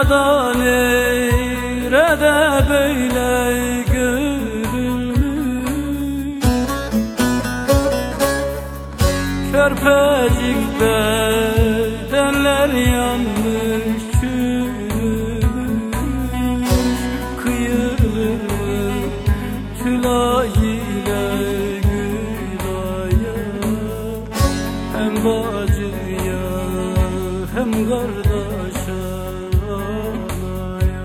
dünyada nerede böyle görülmüş? Körpecik bedenler yanmış, çürümüş. Kıyılır mı tülay ile Gülaya? Hem bacıya hem kardeşe anaya.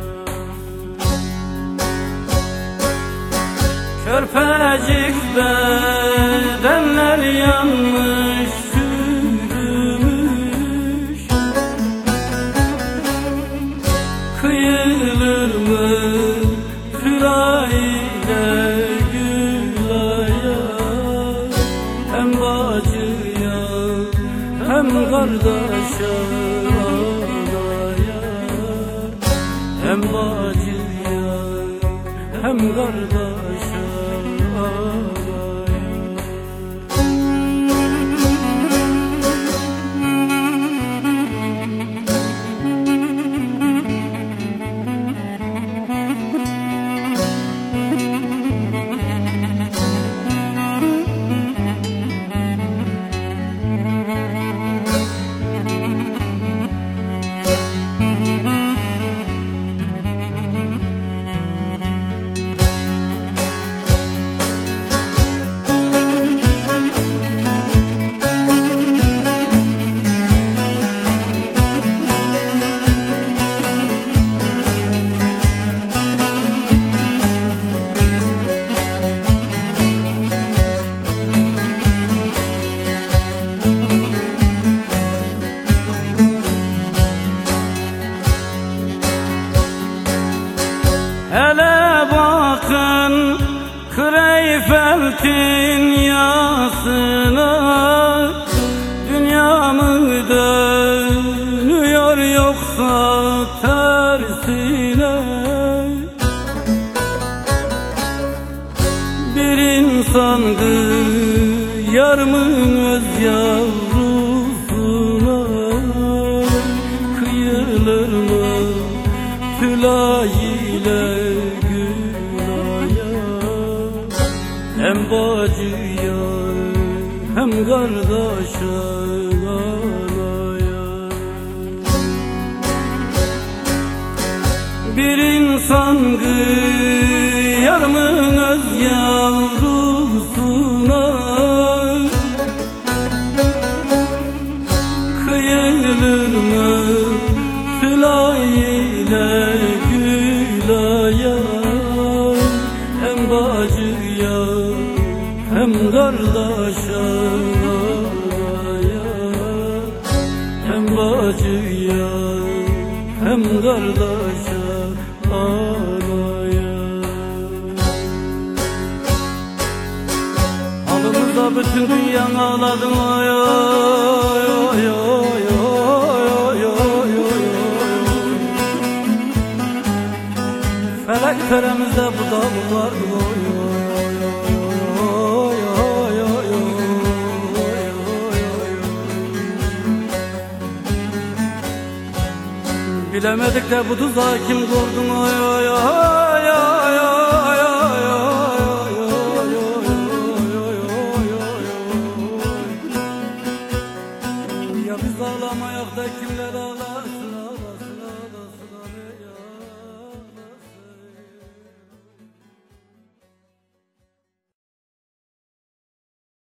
Körpecik bedenler yanmış, çürümüş. Kıyılır mı tülay ile Gülaya? Hem bacıya hem kardeşe anaya. Hem bacıya hem kardeşe anaya. Hele bakın Kreyfeld'in yasına, dünya mı dönüyor yoksa tersine? Bir insan kıyar mı öz yavrusuna? Kıyılır mı tülay ile Gülaya? Hem bacıya hem kardeşe anaya. Bir insan kıyar mı öz yavrusuna? Kıyılır mı tülay ile Gülaya? Hem bacıya hem kardeşe anaya. Hem bacıya hem kardeşe anaya. Halımızda bütün dünya ağladı, oy oy oy oy oy oy oy. Felek teremizde bu dağlar, oy oy oy oy oy oy oy. Bilemedik de bu tuzağı kim kurdu, oy oy oy.